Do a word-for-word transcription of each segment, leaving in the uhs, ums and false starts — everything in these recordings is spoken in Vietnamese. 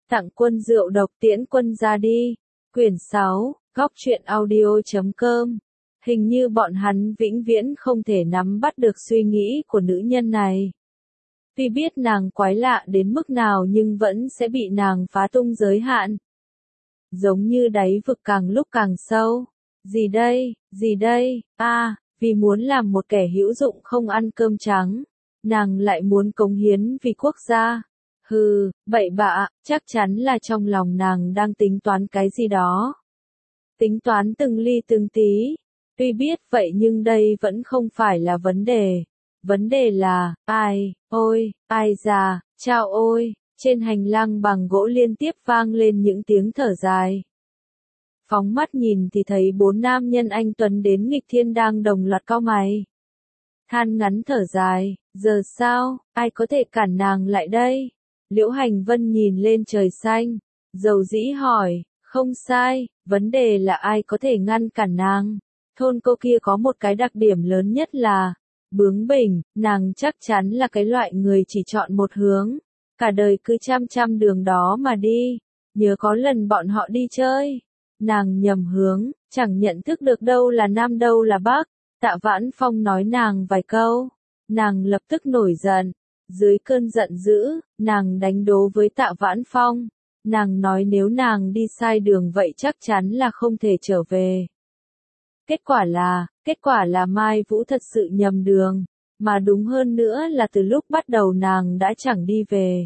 Tặng quân rượu độc tiễn quân ra đi. Quyển sáu, góc truyện audio chấm com. Hình như bọn hắn vĩnh viễn không thể nắm bắt được suy nghĩ của nữ nhân này. Tuy biết nàng quái lạ đến mức nào nhưng vẫn sẽ bị nàng phá tung giới hạn. Giống như đáy vực càng lúc càng sâu. Gì đây, gì đây, a à, vì muốn làm một kẻ hữu dụng không ăn cơm trắng, nàng lại muốn cống hiến vì quốc gia. Hừ, bậy bạ, chắc chắn là trong lòng nàng đang tính toán cái gì đó. Tính toán từng ly từng tí. Tuy biết vậy nhưng đây vẫn không phải là vấn đề. Vấn đề là, ai, ôi, ai già, chao ôi, trên hành lang bằng gỗ liên tiếp vang lên những tiếng thở dài. Phóng mắt nhìn thì thấy bốn nam nhân anh tuấn đến nghịch thiên đang đồng loạt cau mày. Than ngắn thở dài, giờ sao, ai có thể cản nàng lại đây? Liễu Hành Vân nhìn lên trời xanh, dầu dĩ hỏi, không sai, vấn đề là ai có thể ngăn cản nàng. Thôn cô kia có một cái đặc điểm lớn nhất là, bướng bỉnh, nàng chắc chắn là cái loại người chỉ chọn một hướng, cả đời cứ chăm chăm đường đó mà đi. Nhớ có lần bọn họ đi chơi, nàng nhầm hướng, chẳng nhận thức được đâu là Nam đâu là Bắc. Tạ Vãn Phong nói nàng vài câu, nàng lập tức nổi giận. Dưới cơn giận dữ, nàng đánh đố với Tạ Vãn Phong. Nàng nói nếu nàng đi sai đường vậy chắc chắn là không thể trở về. Kết quả là, kết quả là Mai Vũ thật sự nhầm đường, mà đúng hơn nữa là từ lúc bắt đầu nàng đã chẳng đi về.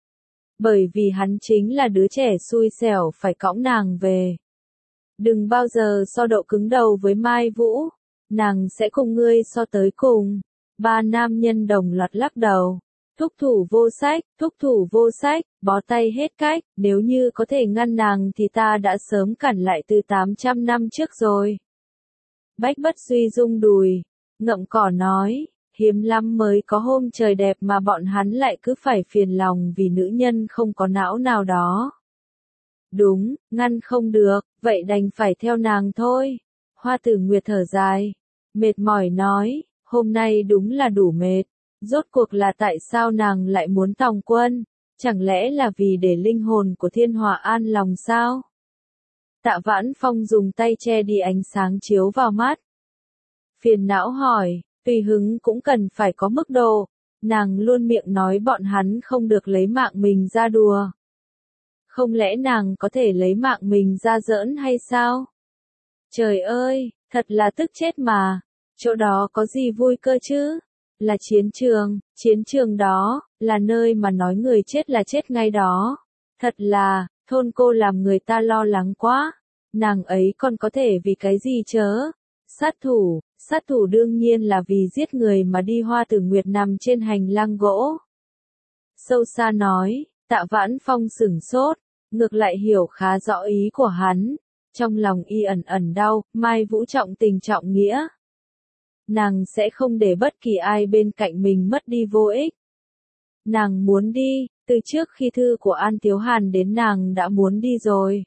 Bởi vì hắn chính là đứa trẻ xui xẻo phải cõng nàng về. Đừng bao giờ so độ cứng đầu với Mai Vũ, nàng sẽ cùng ngươi so tới cùng. Ba nam nhân đồng loạt lắc đầu. Thúc thủ vô sách, thúc thủ vô sách, bó tay hết cách, nếu như có thể ngăn nàng thì ta đã sớm cản lại từ tám trăm năm trước rồi. Bách Bất Duy rung đùi, ngậm cỏ nói, hiếm lắm mới có hôm trời đẹp mà bọn hắn lại cứ phải phiền lòng vì nữ nhân không có não nào đó. Đúng, ngăn không được, vậy đành phải theo nàng thôi. Hoa Tử Nguyệt thở dài, mệt mỏi nói, hôm nay đúng là đủ mệt. Rốt cuộc là tại sao nàng lại muốn tòng quân? Chẳng lẽ là vì để linh hồn của Thiên Hòa an lòng sao? Tạ Vãn Phong dùng tay che đi ánh sáng chiếu vào mắt. Phiền não hỏi, tùy hứng cũng cần phải có mức độ. Nàng luôn miệng nói bọn hắn không được lấy mạng mình ra đùa. Không lẽ nàng có thể lấy mạng mình ra giỡn hay sao? Trời ơi, thật là tức chết mà. Chỗ đó có gì vui cơ chứ? Là chiến trường, chiến trường đó, là nơi mà nói người chết là chết ngay đó. Thật là, thôn cô làm người ta lo lắng quá. Nàng ấy còn có thể vì cái gì chớ? Sát thủ, sát thủ đương nhiên là vì giết người mà đi. Hoa Tử Nguyệt nằm trên hành lang gỗ. Sâu xa nói, Tạ Vãn Phong sửng sốt, ngược lại hiểu khá rõ ý của hắn. Trong lòng y ẩn ẩn đau, Mai Vũ trọng tình trọng nghĩa. Nàng sẽ không để bất kỳ ai bên cạnh mình mất đi vô ích. Nàng muốn đi, từ trước khi thư của An Thiếu Hàn đến nàng đã muốn đi rồi.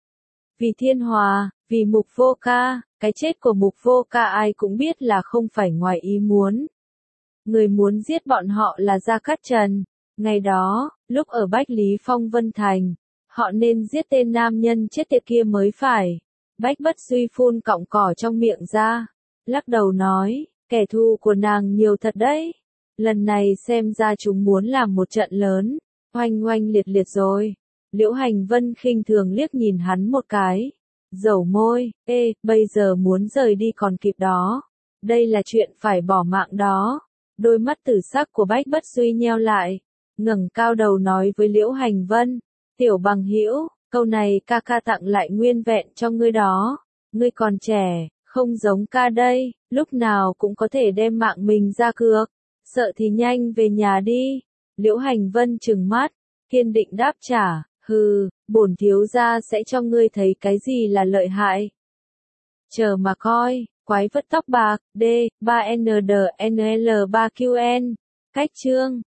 Vì Thiên Hòa, vì Mục Vô Ca, cái chết của Mục Vô Ca ai cũng biết là không phải ngoài ý muốn. Người muốn giết bọn họ là Gia Cát Trần. Ngày đó, lúc ở Bách Lý Phong Vân Thành, họ nên giết tên nam nhân chết tiệt kia mới phải. Bách Bất Duy phun cọng cỏ trong miệng ra. Lắc đầu nói, kẻ thù của nàng nhiều thật đấy. Lần này xem ra chúng muốn làm một trận lớn, oanh oanh liệt liệt rồi. Liễu Hành Vân khinh thường liếc nhìn hắn một cái. Dẩu môi, ê, bây giờ muốn rời đi còn kịp đó. Đây là chuyện phải bỏ mạng đó. Đôi mắt tử sắc của Bách Bất Duy nheo lại, ngẩng cao đầu nói với Liễu Hành Vân, tiểu bằng hữu, câu này ca ca tặng lại nguyên vẹn cho ngươi đó. Ngươi còn trẻ. Không giống ca đây, lúc nào cũng có thể đem mạng mình ra cược. Sợ thì nhanh về nhà đi. Liễu Hành Vân trừng mắt, kiên định đáp trả, hừ, bổn thiếu gia sẽ cho ngươi thấy cái gì là lợi hại. Chờ mà coi, quái vật tóc bạc, D, ba N D N L ba Q N, cách chương.